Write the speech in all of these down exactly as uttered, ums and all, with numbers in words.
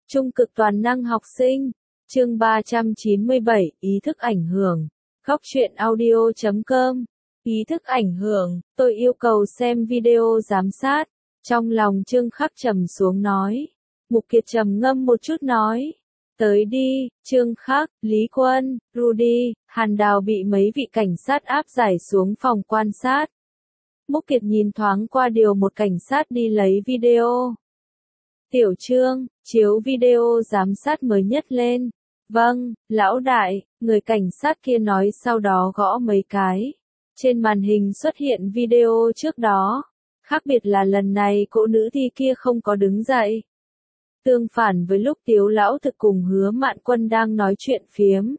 Trung cực toàn năng học sinh. Chương ba trăm chín mươi bảy, ý thức ảnh hưởng. Góc truyện audio chấm com. Ý thức ảnh hưởng, tôi yêu cầu xem video giám sát. Trong lòng Trương Khắc trầm xuống nói. Mục Kiệt trầm ngâm một chút nói. Tới đi, Trương Khắc, Lý Quân, Rudy, Hàn Đào bị mấy vị cảnh sát áp giải xuống phòng quan sát. Mục Kiệt nhìn thoáng qua điều một cảnh sát đi lấy video. Tiểu Trương, chiếu video giám sát mới nhất lên. Vâng, lão đại, người cảnh sát kia nói sau đó gõ mấy cái. Trên màn hình xuất hiện video trước đó. Khác biệt là lần này cỗ nữ thi kia không có đứng dậy. Tương phản với lúc Tiếu Lão Thực cùng Hứa Mạn Quân đang nói chuyện phiếm.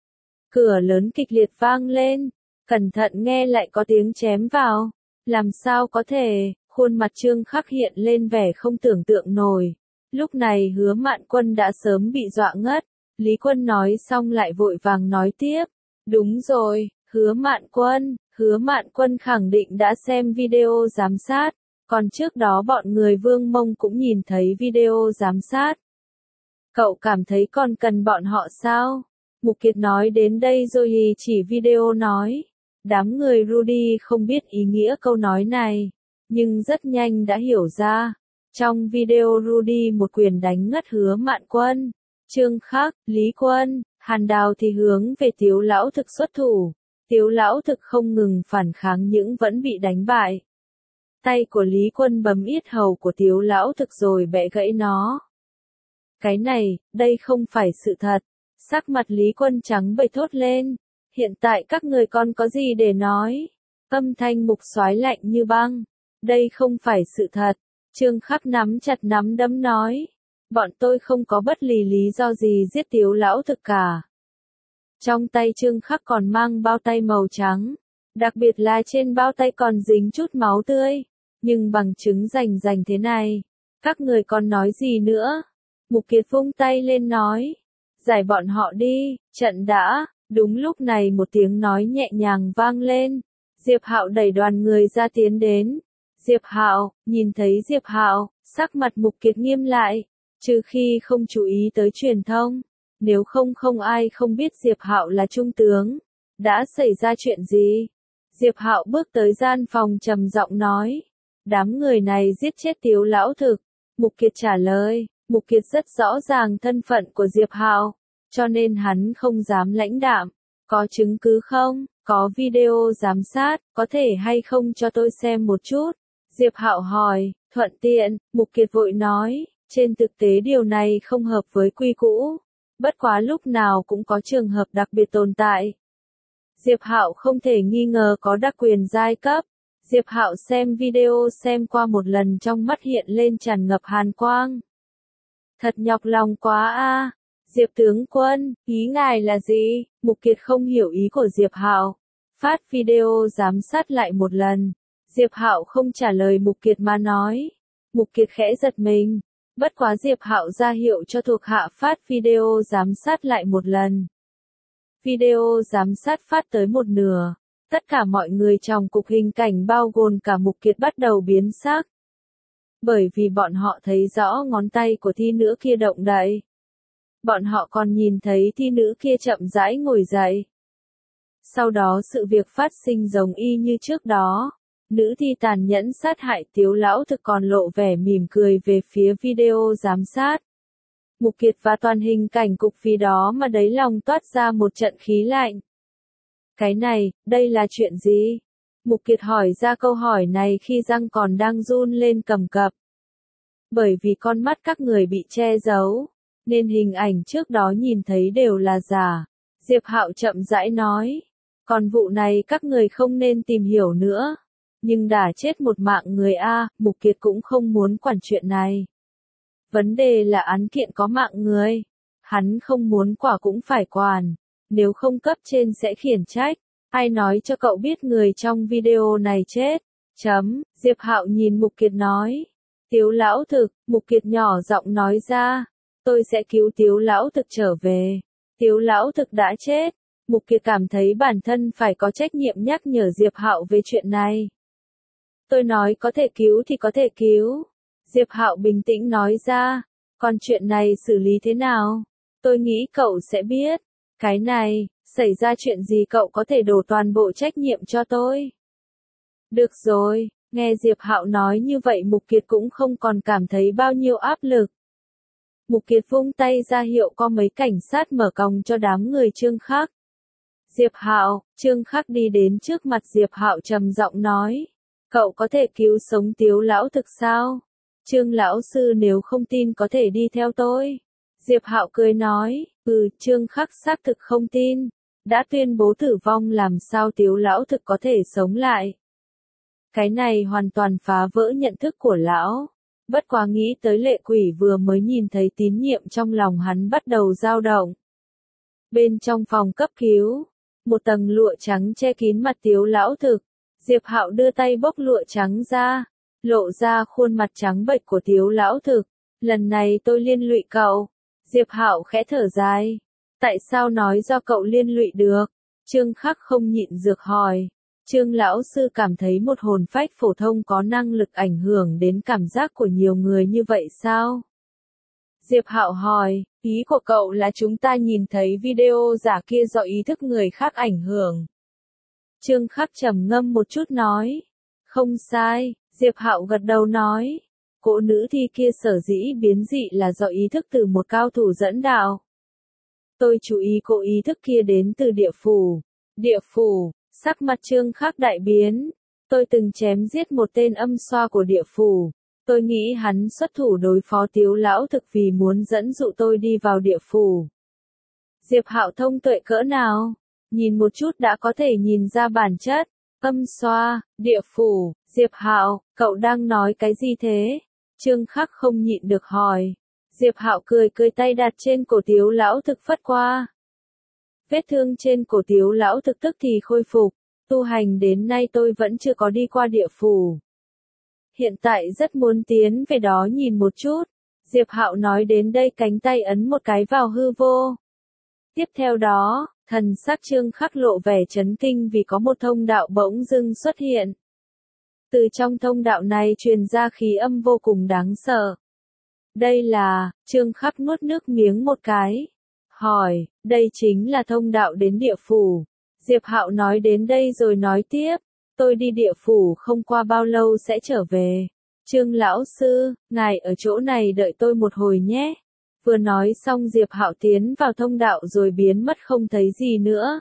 Cửa lớn kịch liệt vang lên. Cẩn thận nghe lại có tiếng chém vào. Làm sao có thể, khuôn mặt Trương Khắc hiện lên vẻ không tưởng tượng nổi. Lúc này Hứa Mạn Quân đã sớm bị dọa ngất. Lý Quân nói xong lại vội vàng nói tiếp. Đúng rồi, Hứa Mạn Quân, Hứa Mạn Quân khẳng định đã xem video giám sát. Còn trước đó bọn người Vương Mông cũng nhìn thấy video giám sát. Cậu cảm thấy còn cần bọn họ sao? Mục Kiệt nói đến đây rồi thì chỉ video nói. Đám người Rudy không biết ý nghĩa câu nói này, nhưng rất nhanh đã hiểu ra. Trong video Rudy một quyền đánh ngất Hứa Mạn Quân, Trương Khắc, Lý Quân, Hàn Đào thì hướng về Tiếu Lão Thực xuất thủ. Tiếu Lão Thực không ngừng phản kháng nhưng vẫn bị đánh bại. Tay của Lý Quân bấm yết hầu của Tiếu Lão Thực rồi bẻ gãy nó. Cái này, đây không phải sự thật. Sắc mặt Lý Quân trắng bệch thốt lên. Hiện tại các người còn có gì để nói? Âm thanh Mục Soái lạnh như băng. Đây không phải sự thật. Trương Khắc nắm chặt nắm đấm nói. Bọn tôi không có bất lì lý do gì giết Tiếu Lão Thực cả. Trong tay Trương Khắc còn mang bao tay màu trắng. Đặc biệt là trên bao tay còn dính chút máu tươi. Nhưng bằng chứng rành rành thế này. Các người còn nói gì nữa? Mục Kiệt vung tay lên nói. Giải bọn họ đi, trận đã. Đúng lúc này một tiếng nói nhẹ nhàng vang lên. Diệp Hạo đẩy đoàn người ra tiến đến. Diệp Hạo, nhìn thấy Diệp Hạo, sắc mặt Mục Kiệt nghiêm lại. Trừ khi không chú ý tới truyền thông. Nếu không không ai không biết Diệp Hạo là trung tướng. Đã xảy ra chuyện gì? Diệp Hạo bước tới gian phòng trầm giọng nói. Đám người này giết chết Tiếu Lão Thực. Mục Kiệt trả lời. Mục Kiệt rất rõ ràng thân phận của Diệp Hạo. Cho nên hắn không dám lãnh đạm. Có chứng cứ không? Có video giám sát, có thể hay không cho tôi xem một chút? Diệp Hạo hỏi, thuận tiện, Mục Kiệt vội nói, trên thực tế điều này không hợp với quy cũ. Bất quá lúc nào cũng có trường hợp đặc biệt tồn tại. Diệp Hạo không thể nghi ngờ có đặc quyền giai cấp. Diệp Hạo xem video xem qua một lần trong mắt hiện lên tràn ngập hàn quang. Thật nhọc lòng quá a. Diệp tướng quân, ý ngài là gì? Mục Kiệt không hiểu ý của Diệp Hạo. Phát video giám sát lại một lần. Diệp Hạo không trả lời Mục Kiệt mà nói. Mục Kiệt khẽ giật mình. Bất quá Diệp Hạo ra hiệu cho thuộc hạ phát video giám sát lại một lần. Video giám sát phát tới một nửa. Tất cả mọi người trong cục hình cảnh bao gồm cả Mục Kiệt bắt đầu biến sắc. Bởi vì bọn họ thấy rõ ngón tay của thi nữ kia động đậy. Bọn họ còn nhìn thấy thi nữ kia chậm rãi ngồi dậy. Sau đó sự việc phát sinh giống y như trước đó. Nữ thi tàn nhẫn sát hại Tiếu Lão Thực còn lộ vẻ mỉm cười về phía video giám sát. Mục Kiệt và toàn hình cảnh cục vì đó mà đáy lòng toát ra một trận khí lạnh. Cái này, đây là chuyện gì? Mục Kiệt hỏi ra câu hỏi này khi răng còn đang run lên cầm cập. Bởi vì con mắt các người bị che giấu, nên hình ảnh trước đó nhìn thấy đều là giả. Diệp Hạo chậm rãi nói. Còn vụ này các người không nên tìm hiểu nữa. Nhưng đã chết một mạng người a, Mục Kiệt cũng không muốn quản chuyện này. Vấn đề là án kiện có mạng người. Hắn không muốn quả cũng phải quản. Nếu không cấp trên sẽ khiển trách. Ai nói cho cậu biết người trong video này chết? Chấm, Diệp Hạo nhìn Mục Kiệt nói. Tiếu Lão Thực, Mục Kiệt nhỏ giọng nói ra. Tôi sẽ cứu Tiếu Lão Thực trở về. Tiếu Lão Thực đã chết. Mục Kiệt cảm thấy bản thân phải có trách nhiệm nhắc nhở Diệp Hạo về chuyện này. Tôi nói có thể cứu thì có thể cứu. Diệp Hạo bình tĩnh nói ra. Còn chuyện này xử lý thế nào? Tôi nghĩ cậu sẽ biết. Cái này, xảy ra chuyện gì cậu có thể đổ toàn bộ trách nhiệm cho tôi. Được rồi, nghe Diệp Hạo nói như vậy Mục Kiệt cũng không còn cảm thấy bao nhiêu áp lực. Mục Kiệt vung tay ra hiệu có mấy cảnh sát mở còng cho đám người Trương Khắc. Diệp Hạo, Trương Khắc đi đến trước mặt Diệp Hạo trầm giọng nói. Cậu có thể cứu sống Tiếu lão thực sao? Trương lão sư nếu không tin có thể đi theo tôi. Diệp Hạo cười nói, ừ, Trương Khắc xác thực không tin. Đã tuyên bố tử vong làm sao Tiếu lão thực có thể sống lại. Cái này hoàn toàn phá vỡ nhận thức của lão. Bất quá nghĩ tới Lệ Quỷ vừa mới nhìn thấy tín nhiệm trong lòng hắn bắt đầu dao động. Bên trong phòng cấp cứu, một tầng lụa trắng che kín mặt Tiếu lão thực. Diệp Hạo đưa tay bốc lụa trắng ra, lộ ra khuôn mặt trắng bệch của Tiếu lão thực. Lần này tôi liên lụy cậu. Diệp Hạo khẽ thở dài. Tại sao nói do cậu liên lụy được? Trương Khắc không nhịn dược hỏi. Trương lão sư cảm thấy một hồn phách phổ thông có năng lực ảnh hưởng đến cảm giác của nhiều người như vậy sao? Diệp Hạo hỏi, ý của cậu là chúng ta nhìn thấy video giả kia do ý thức người khác ảnh hưởng. Trương Khắc trầm ngâm một chút nói. Không sai, Diệp Hạo gật đầu nói. Cô nữ thi kia sở dĩ biến dị là do ý thức từ một cao thủ dẫn đạo. Tôi chú ý cô ý thức kia đến từ địa phủ. Địa phủ, sắc mặt Trương Khắc đại biến. Tôi từng chém giết một tên âm xoa của địa phủ. Tôi nghĩ hắn xuất thủ đối phó Tiếu lão thực vì muốn dẫn dụ tôi đi vào địa phủ. Diệp Hạo thông tuệ cỡ nào? Nhìn một chút đã có thể nhìn ra bản chất. Âm xoa, địa phủ, Diệp Hạo, cậu đang nói cái gì thế? Trương Khắc không nhịn được hỏi. Diệp Hạo cười cười tay đặt trên cổ Tiếu lão thực phất qua. Vết thương trên cổ Tiếu lão thực tức thì khôi phục. Tu hành đến nay tôi vẫn chưa có đi qua địa phủ. Hiện tại rất muốn tiến về đó nhìn một chút. Diệp Hạo nói đến đây cánh tay ấn một cái vào hư vô. Tiếp theo đó, thần sắc Trương Khắc lộ vẻ chấn kinh vì có một thông đạo bỗng dưng xuất hiện. Từ trong thông đạo này truyền ra khí âm vô cùng đáng sợ. Đây là, Trương Khắc nuốt nước miếng một cái. Hỏi, đây chính là thông đạo đến địa phủ. Diệp Hạo nói đến đây rồi nói tiếp. Tôi đi địa phủ không qua bao lâu sẽ trở về. Trương lão sư, ngài ở chỗ này đợi tôi một hồi nhé. Vừa nói xong Diệp Hạo tiến vào thông đạo rồi biến mất không thấy gì nữa.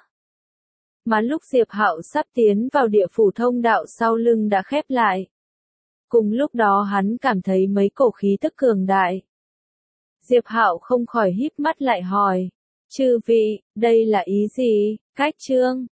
Mà lúc Diệp Hạo sắp tiến vào địa phủ thông đạo sau lưng đã khép lại. Cùng lúc đó hắn cảm thấy mấy cổ khí tức cường đại. Diệp Hạo không khỏi híp mắt lại hỏi. Chư vị, đây là ý gì? Cách chương